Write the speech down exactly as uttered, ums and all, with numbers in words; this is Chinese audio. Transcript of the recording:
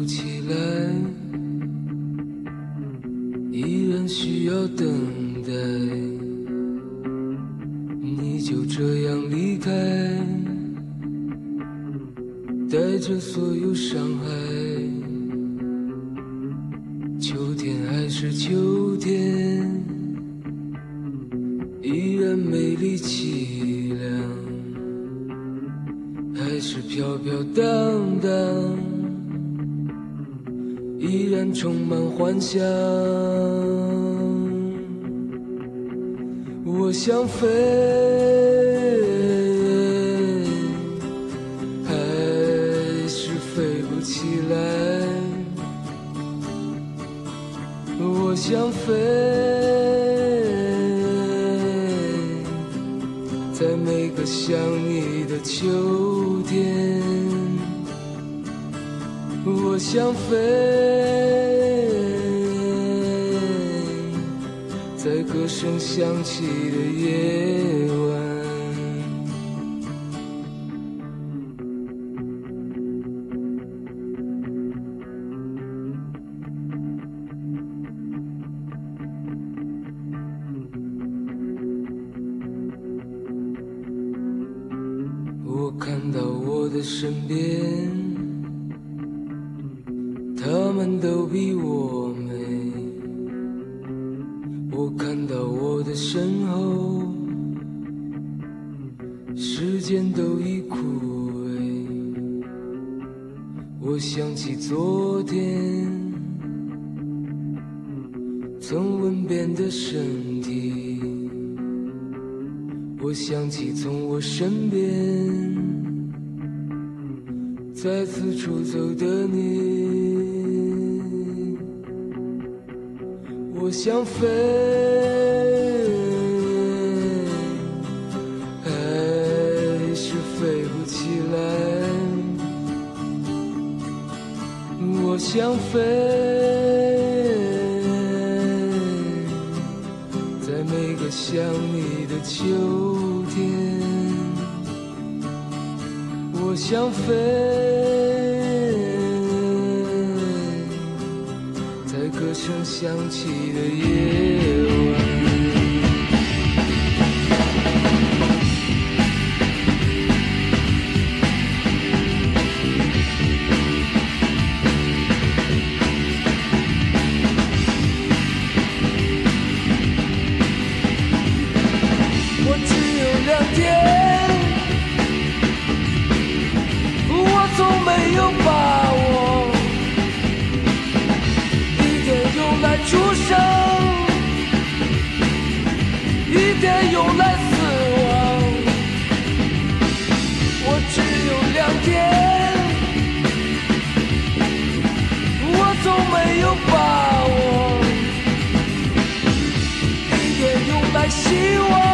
不起来，依然需要等待，你就这样离开，带着所有伤害。秋天还是秋天，依然美丽凄凉，还是飘飘荡荡，依然充满幻想。我想飞，还是飞不起来。我想飞，在每个想你的秋天。我想飞，在歌声响起的夜晚。我看到我的身边，他们都比我美。我看到我的身后，时间都已枯萎。我想起昨天曾吻遍的身体，我想起从我身边再次出走的你。我想飞，还是飞不起来。我想飞，在每个想你的秋天。我想飞，在歌声响起的夜晚。我只有两天，从没有把握，一天用来出生，一天用来死亡。我只有两天，我从没有把握，一天用来希望，